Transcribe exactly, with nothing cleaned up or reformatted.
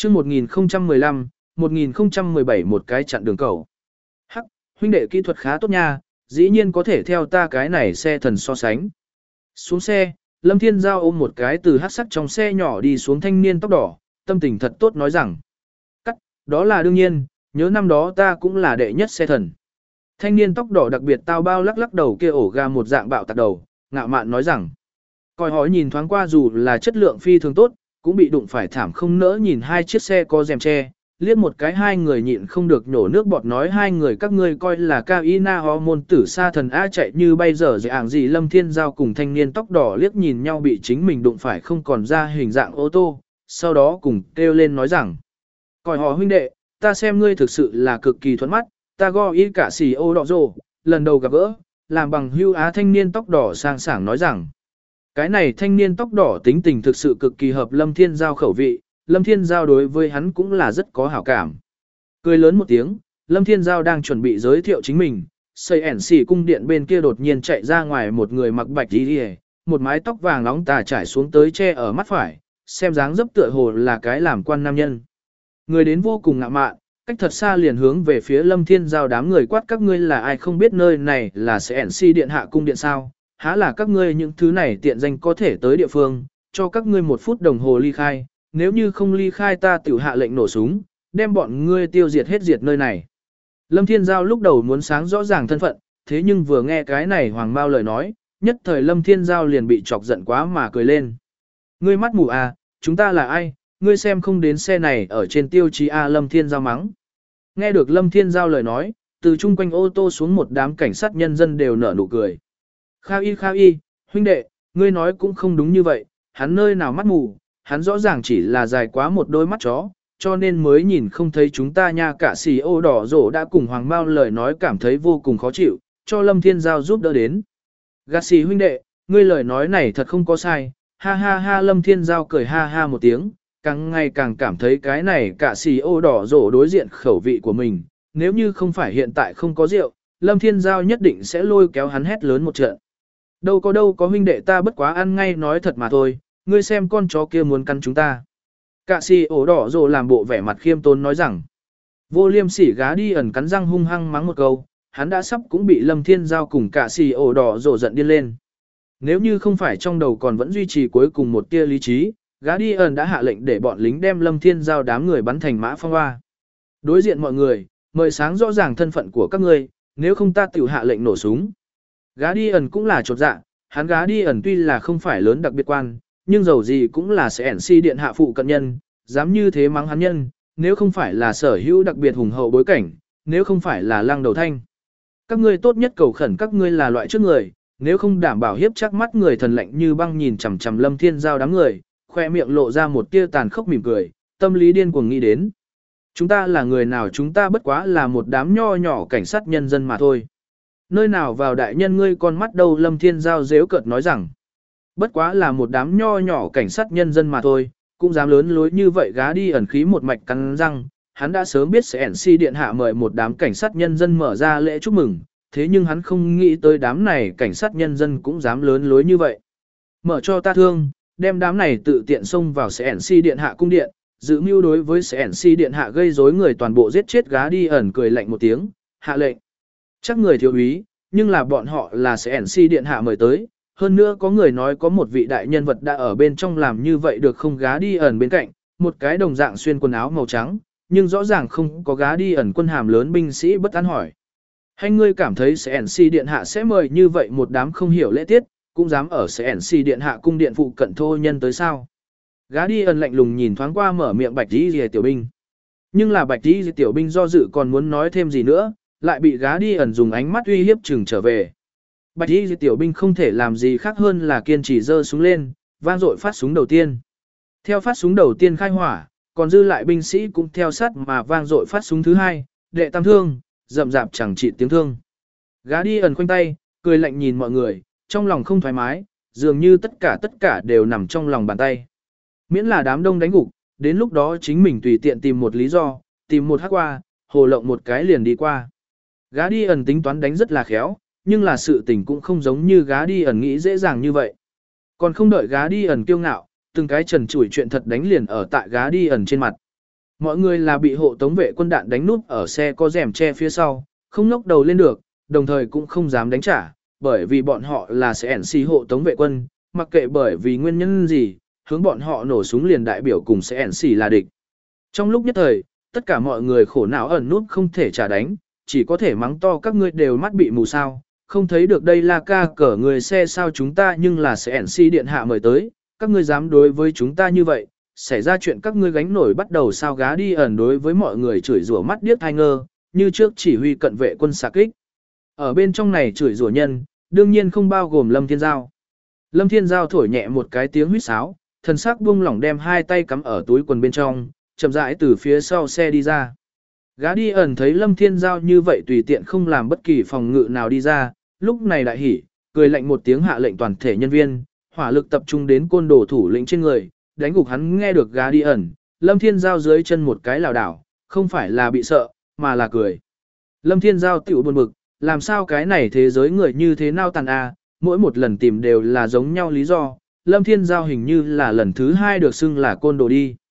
chương một nghìn không trăm mười lăm, một nghìn không trăm mười bảy một cái chặn đường cầu. Hắc, huynh đệ kỹ thuật khá tốt nha, dĩ nhiên có thể theo ta cái này xe thần so sánh. Xuống xe, Lâm Thiên Giao ôm một cái từ hắc sắc trong xe nhỏ đi xuống thanh niên tóc đỏ, tâm tình thật tốt nói rằng. Cắt, đó là đương nhiên, nhớ năm đó ta cũng là đệ nhất xe thần. Thanh niên tóc đỏ đặc biệt tao bao lắc lắc đầu kia ổ ga một dạng bạo tạc đầu, ngạo mạn nói rằng. Coi hỏi nhìn thoáng qua dù là chất lượng phi thường tốt, cũng bị đụng phải thảm không nỡ nhìn hai chiếc xe có rèm che, liếc một cái hai người nhịn không được nhổ nước bọt nói hai người các ngươi coi là cao y na ho môn tử sa thần A chạy như bây giờ dễ ảng gì. Lâm Thiên Giao cùng thanh niên tóc đỏ liếc nhìn nhau bị chính mình đụng phải không còn ra hình dạng ô tô, sau đó cùng kêu lên nói rằng. Coi họ huynh đệ, ta xem ngươi thực sự là cực kỳ thuận mắt, ta go y cả xì ô đỏ rồ, lần đầu gặp gỡ, làm bằng hưu á. Thanh niên tóc đỏ sang sảng nói rằng. Cái này thanh niên tóc đỏ tính tình thực sự cực kỳ hợp Lâm Thiên Giao khẩu vị, Lâm Thiên Giao đối với hắn cũng là rất có hảo cảm. Cười lớn một tiếng, Lâm Thiên Giao đang chuẩn bị giới thiệu chính mình, xây ẻn xì cung điện bên kia đột nhiên chạy ra ngoài một người mặc bạch đi đi, một mái tóc vàng nóng tà trải xuống tới che ở mắt phải, xem dáng dấp tựa hồ là cái làm quan nam nhân. Người đến vô cùng ngạo mạn, cách thật xa liền hướng về phía Lâm Thiên Giao đám người quát các ngươi là ai không biết nơi này là xây ẻn xì điện hạ cung điện sao. Há là các ngươi những thứ này tiện danh có thể tới địa phương, cho các ngươi một phút đồng hồ ly khai, nếu như không ly khai ta tiểu hạ lệnh nổ súng, đem bọn ngươi tiêu diệt hết diệt nơi này. Lâm Thiên Giao lúc đầu muốn sáng rõ ràng thân phận, thế nhưng vừa nghe cái này Hoàng Mao lời nói, nhất thời Lâm Thiên Giao liền bị chọc giận quá mà cười lên. Ngươi mắt mù à, chúng ta là ai, ngươi xem không đến xe này ở trên tiêu chí A. Lâm Thiên Giao mắng. Nghe được Lâm Thiên Giao lời nói, từ chung quanh ô tô xuống một đám cảnh sát nhân dân đều nở nụ cười. Kha y Kha y, huynh đệ, ngươi nói cũng không đúng như vậy, hắn nơi nào mắt mù, hắn rõ ràng chỉ là dài quá một đôi mắt chó, cho nên mới nhìn không thấy chúng ta nha. Cả xì ô đỏ rổ đã cùng Hoàng Mao lời nói cảm thấy vô cùng khó chịu, cho Lâm Thiên Giao giúp đỡ đến. Gạt xì huynh đệ, ngươi lời nói này thật không có sai, ha ha ha. Lâm Thiên Giao cười ha ha một tiếng, càng ngày càng cảm thấy cái này cả xì ô đỏ rổ đối diện khẩu vị của mình, nếu như không phải hiện tại không có rượu, Lâm Thiên Giao nhất định sẽ lôi kéo hắn hét lớn một trận. Đâu có đâu có huynh đệ ta bất quá ăn ngay nói thật mà thôi, ngươi xem con chó kia muốn cắn chúng ta. Cạ xì ổ đỏ rồ làm bộ vẻ mặt khiêm tốn nói rằng. Vô liêm sỉ gá đi ẩn cắn răng hung hăng mắng một câu, hắn đã sắp cũng bị Lâm Thiên Giao cùng cạ xì ổ đỏ rồ giận điên lên. Nếu như không phải trong đầu còn vẫn duy trì cuối cùng một tia lý trí, gá đi ẩn đã hạ lệnh để bọn lính đem Lâm Thiên Giao đám người bắn thành mã phong hoa. Đối diện mọi người, mời sáng rõ ràng thân phận của các ngươi, nếu không ta tiểu hạ lệnh nổ súng. Gá đi ẩn cũng là chột dạ, hắn gá đi ẩn tuy là không phải lớn đặc biệt quan, nhưng dầu gì cũng là sẽ ẻn si điện hạ phụ cận nhân, dám như thế mắng hắn nhân, nếu không phải là sở hữu đặc biệt hùng hậu bối cảnh, nếu không phải là lăng đầu thanh. Các ngươi tốt nhất cầu khẩn các ngươi là loại trước người, nếu không đảm bảo hiếp chắc mắt người thần lạnh như băng nhìn chằm chằm Lâm Thiên Giao đám người, khoe miệng lộ ra một tia tàn khốc mỉm cười, tâm lý điên cuồng nghĩ đến. Chúng ta là người nào chúng ta bất quá là một đám nho nhỏ cảnh sát nhân dân mà thôi. Nơi nào vào đại nhân ngươi con mắt đâu. Lâm Thiên Giao dếu cợt nói rằng, bất quá là một đám nho nhỏ cảnh sát nhân dân mà thôi, cũng dám lớn lối như vậy. Gá đi ẩn khí một mạch cắn răng, hắn đã sớm biết sẽ ẻn si điện hạ mời một đám cảnh sát nhân dân mở ra lễ chúc mừng, thế nhưng hắn không nghĩ tới đám này cảnh sát nhân dân cũng dám lớn lối như vậy. Mở cho ta thương, đem đám này tự tiện xông vào sẽ ẻn si điện hạ cung điện, dự mưu đối với sẽ ẻn si điện hạ gây rối người toàn bộ giết chết. Gá đi ẩn cười lạnh một tiếng, hạ lệnh. Chắc người thiếu úy, nhưng là bọn họ là sẽ ẻn si điện hạ mời tới, hơn nữa có người nói có một vị đại nhân vật đã ở bên trong làm như vậy được không. Gá đi ẩn bên cạnh, một cái đồng dạng xuyên quần áo màu trắng, nhưng rõ ràng không có gá đi ẩn quân hàm lớn binh sĩ bất an hỏi. Hay ngươi cảm thấy sẽ ẻn si điện hạ sẽ mời như vậy một đám không hiểu lễ tiết, cũng dám ở sẽ ẻn si điện hạ cung điện phụ cận thô nhân tới sao? Gá đi ẩn lạnh lùng nhìn thoáng qua mở miệng bạch tí rìa tiểu binh. Nhưng là bạch tí rìa tiểu binh do dự còn muốn nói thêm gì nữa, lại bị gá đi ẩn dùng ánh mắt uy hiếp chừng trở về. Bạch y tiểu binh không thể làm gì khác hơn là kiên trì giơ súng lên, vang dội phát súng đầu tiên. Theo phát súng đầu tiên khai hỏa, còn dư lại binh sĩ cũng theo sát mà vang dội phát súng thứ hai, đệ tam thương, rậm rạp chẳng trị tiếng thương. Gá đi ẩn khoanh tay, cười lạnh nhìn mọi người, trong lòng không thoải mái, dường như tất cả tất cả đều nằm trong lòng bàn tay. Miễn là đám đông đánh gục, đến lúc đó chính mình tùy tiện tìm một lý do, tìm một hắc qua, hồ lộng một cái liền đi qua. Gá đi ẩn tính toán đánh rất là khéo, nhưng là sự tình cũng không giống như gá đi ẩn nghĩ dễ dàng như vậy. Còn không đợi gá đi ẩn kiêu ngạo, từng cái trần trụi chuyện thật đánh liền ở tại gá đi ẩn trên mặt. Mọi người là bị hộ tống vệ quân đạn đánh núp ở xe có rèm che phía sau, không ngóc đầu lên được, đồng thời cũng không dám đánh trả, bởi vì bọn họ là sẽ ẻn xì hộ tống vệ quân, mặc kệ bởi vì nguyên nhân gì, hướng bọn họ nổ súng liền đại biểu cùng sẽ ẻn xì là địch. Trong lúc nhất thời, tất cả mọi người khổ não ẩn núp không thể trả đánh, chỉ có thể mắng to các ngươi đều mắt bị mù sao, không thấy được đây là ca cỡ người xe sao chúng ta nhưng là sẽ ẻn xì điện hạ mời tới, các ngươi dám đối với chúng ta như vậy, xảy ra chuyện các ngươi gánh nổi bắt đầu sao gá đi ẩn đối với mọi người chửi rủa mắt điếc thai ngơ, như trước chỉ huy cận vệ quân xạ kích. Ở bên trong này chửi rủa nhân, đương nhiên không bao gồm Lâm Thiên Giao. Lâm Thiên Giao thổi nhẹ một cái tiếng huýt sáo, thần sắc buông lỏng đem hai tay cắm ở túi quần bên trong, chậm rãi từ phía sau xe đi ra. Gá đi ẩn thấy Lâm Thiên Giao như vậy tùy tiện không làm bất kỳ phòng ngự nào đi ra, lúc này đại hỉ, cười lạnh một tiếng hạ lệnh toàn thể nhân viên, hỏa lực tập trung đến côn đồ thủ lĩnh trên người, đánh gục hắn nghe được gá đi ẩn, Lâm Thiên Giao dưới chân một cái lảo đảo, không phải là bị sợ, mà là cười. Lâm Thiên Giao tiểu buồn bực, làm sao cái này thế giới người như thế nào tàn a, mỗi một lần tìm đều là giống nhau lý do, Lâm Thiên Giao hình như là lần thứ hai được xưng là côn đồ đi.